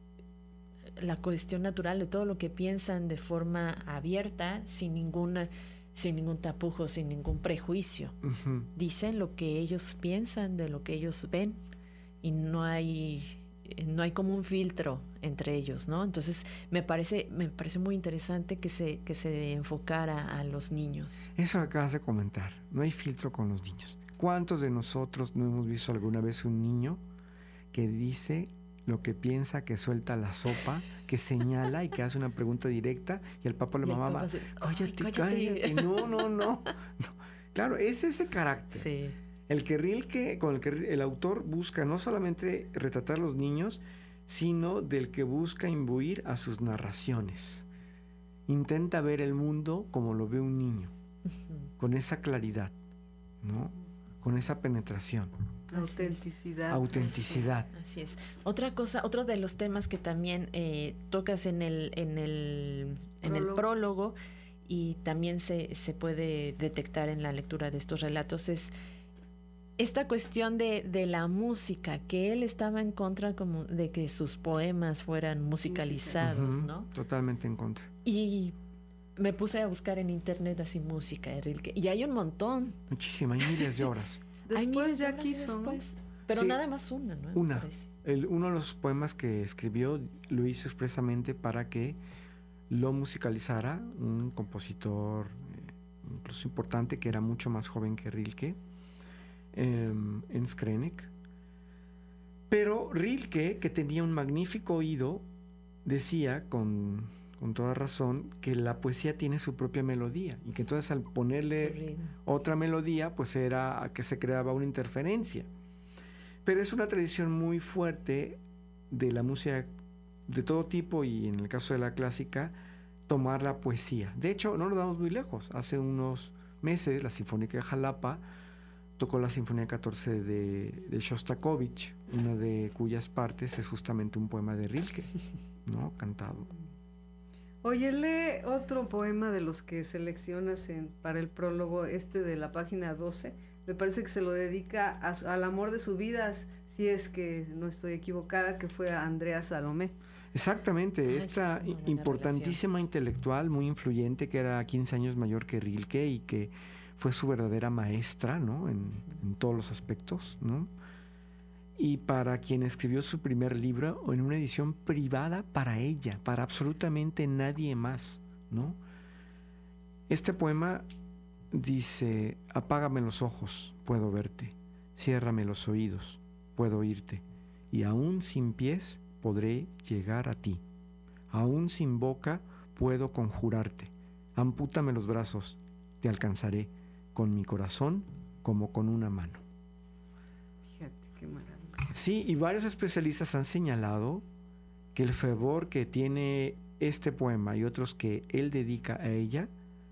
la cuestión natural de todo lo que piensan de forma abierta, sin ninguna, sin ningún tapujo, sin ningún prejuicio. Ujú. Dicen lo que ellos piensan, de lo que ellos ven, y no hay, no hay como un filtro entre ellos, ¿no? Entonces me parece, me parece muy interesante que se, que se enfocara a los niños. Eso acabas de comentar, no hay filtro con los niños. ¿Cuántos de nosotros no hemos visto alguna vez un niño que dice lo que piensa, que suelta la sopa, que señala y que hace una pregunta directa y el papá o la Y el mamá papá va, se- cállate, "Ay, cállate". cállate, no, no, no, no. Claro, es ese carácter. Sí. El que Rilke, con el que el autor busca no solamente retratar a los niños, sino del que busca imbuir a sus narraciones. Intenta ver el mundo como lo ve un niño, con esa claridad, ¿no? Con esa penetración, Autenticidad. autenticidad. Así es. Otra cosa, otro de los temas que también eh, tocas en el, en el, en el Prólogo. prólogo y también se, se puede detectar en la lectura de estos relatos es esta cuestión de, de la música, que él estaba en contra como de que sus poemas fueran musicalizados, Ujú, ¿no? Totalmente en contra. Y me puse a buscar en internet así música de Rilke y hay un montón. Muchísima, hay miles de obras. Hay Después miles de ya obras y quiso, ¿no? después, pero Sí. nada más una, ¿no? Me Una. parece. El- uno de los poemas que escribió lo hizo expresamente para que lo musicalizara un compositor eh, incluso importante que era mucho más joven que Rilke, eh, en Skrenek. Pero Rilke, que tenía un magnífico oído, decía con, con toda razón que la poesía tiene su propia melodía y que entonces al Su ponerle ritmo. otra melodía, pues era que se creaba una interferencia. Pero es una tradición muy fuerte de la música de todo tipo y en el caso de la clásica, tomar la poesía. De hecho, no nos vamos muy lejos. Hace unos meses la Sinfónica de Jalapa tocó la Sinfonía catorce de, de Shostakovich, una de cuyas partes es justamente un poema de Rilke, ¿no? Cantado. Oye, lee otro poema de los que seleccionas en, para el prólogo, este de la página doce. Me parece que se lo dedica a su- al amor de su vida, si es que no estoy equivocada, que fue a Andrea Salomé. Exactamente, Ah, esta esa es una buena importantísima intelectual, muy influyente, que era quince años mayor que Rilke y que fue su verdadera maestra, ¿no? En, en todos los aspectos, ¿no? Y para quien escribió su primer libro en una edición privada para ella, para absolutamente nadie más, ¿no? Este poema dice: apágame los ojos, puedo verte, ciérrame los oídos, puedo oírte, y aún sin pies podré llegar a ti, aún sin boca puedo conjurarte, ampútame los brazos, te alcanzaré, con mi corazón como con una mano. Fíjate qué maravilla. Sí, y varios especialistas han señalado que el fervor que tiene este poema y otros que él dedica a ella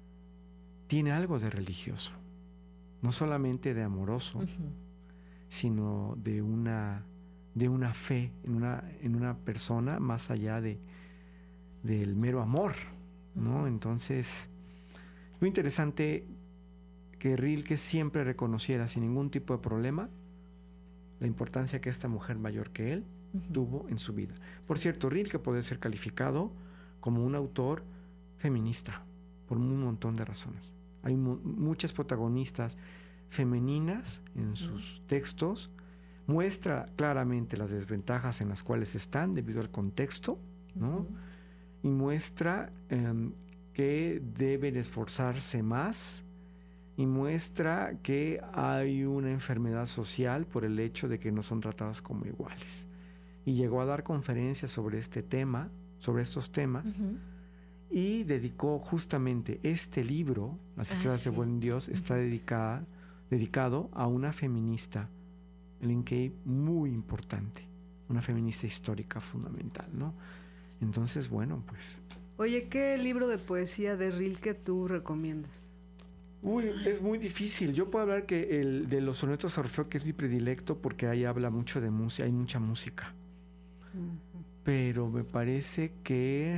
tiene algo de religioso, no solamente de amoroso, Ujú. sino de una, de una fe en una, en una persona más allá de, del mero amor, ¿no? Ujú. Entonces, muy interesante que Rilke siempre reconociera sin ningún tipo de problema la importancia que esta mujer mayor que él Ujú. tuvo en su vida. Por cierto, Rilke puede ser calificado como un autor feminista por un montón de razones. Hay mu- muchas protagonistas femeninas en Ujú. sus textos. Muestra claramente las desventajas en las cuales están debido al contexto, ¿no? Ujú. Y muestra em, que deben esforzarse más y muestra que hay una enfermedad social por el hecho de que no son tratadas como iguales. Y llegó a dar conferencias sobre este tema, sobre estos temas, Ujú. y dedicó justamente este libro, Las Ah, historias sí. de Buen Dios, está Ujú. dedicada, dedicado a una feminista, Ellen Key, muy importante, una feminista histórica fundamental, ¿no? Entonces, bueno, pues... Oye, ¿qué libro de poesía de Rilke tú recomiendas? Uy, es muy difícil. Yo puedo hablar que el de los sonetos a Orfeo, que es mi predilecto, porque ahí habla mucho de música, hay mucha música. Pero me parece que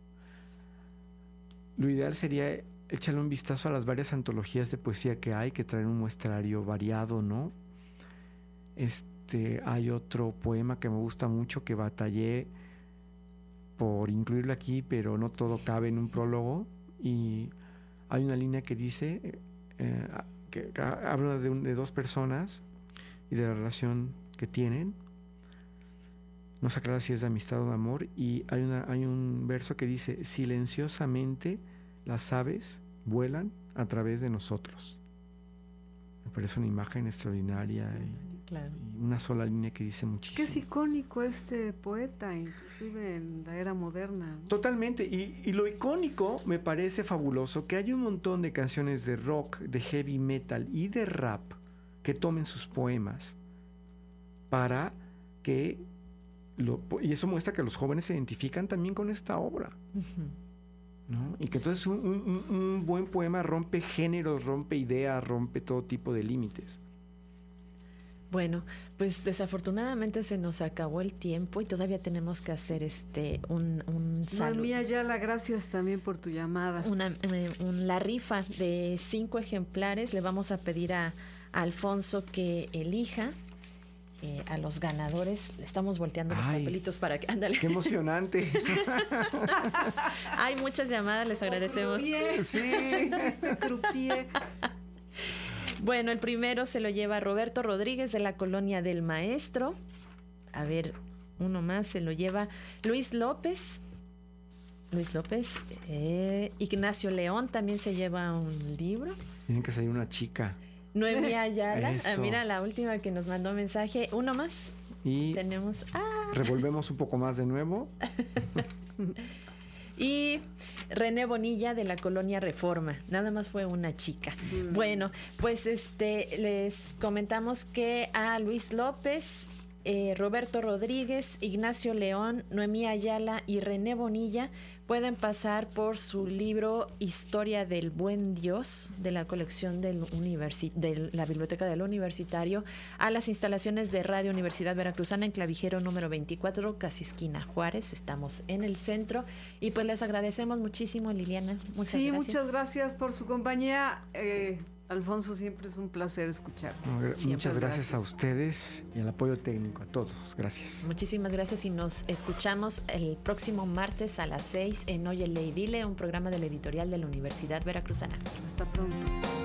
lo ideal sería echarle un vistazo a las varias antologías de poesía que hay, que traen un muestrario variado, ¿no? Este, hay otro poema que me gusta mucho, que batallé por incluirlo aquí, pero no todo cabe en un prólogo, y hay una línea que dice eh, que, que habla de, un- de dos personas y de la relación que tienen, no se aclara si es de amistad o de amor, y hay, una, hay un verso que dice: silenciosamente las aves vuelan a través de nosotros. Me parece una imagen extraordinaria y, Claro. y una sola línea que dice Que muchísimo. es icónico este poeta, inclusive en la era moderna. Totalmente, y, y lo icónico me parece fabuloso que hay un montón de canciones de rock, de heavy metal y de rap que tomen sus poemas para que lo, y eso muestra que los jóvenes se identifican también con esta obra, Ujú. ¿no? Y que entonces un, un- un- un buen poema rompe géneros, rompe ideas, rompe todo tipo de límites. Bueno, pues desafortunadamente se nos acabó el tiempo y todavía tenemos que hacer este un, un saludo. Noemí Ayala, gracias también por tu llamada. Una, eh, un- la rifa de cinco ejemplares. Le vamos a pedir a, a Alfonso que elija eh, a los ganadores. Le estamos volteando los Ay. papelitos para que... Ándale. ¡Qué emocionante! Hay muchas llamadas, les agradecemos. Sí. Este croupier. Bueno, el primero se lo lleva Roberto Rodríguez de la Colonia del Maestro. A ver, uno más se lo lleva Luis López. Luis López. eh, Ignacio León también se lleva un libro. Tienen que salir una chica. Noemí Ayala. Eso. Ah, mira la última que nos mandó mensaje. Uno más. Y Tenemos. Ah, revolvemos un poco más de nuevo. y René Bonilla de la Colonia Reforma. Nada más fue una chica. Bueno, pues este les comentamos que a Luis López, eh, Roberto Rodríguez, Ignacio León, Noemí Ayala y René Bonilla pueden pasar por su libro Historia del Buen Dios de la colección del universi- de la Biblioteca del Universitario a las instalaciones de Radio Universidad Veracruzana en Clavijero número veinticuatro, casi esquina Juárez. Estamos en el centro y pues les agradecemos muchísimo, Liliana. Muchas Sí, gracias. muchas gracias por su compañía. Eh, Alfonso, siempre es un placer escucharte. No, gra- Siempre. muchas gracias a ustedes y al apoyo técnico, a todos. Gracias. Muchísimas gracias y nos escuchamos el próximo martes a las seis en Óyele y Dile, un programa de la editorial de la Universidad Veracruzana. Hasta pronto.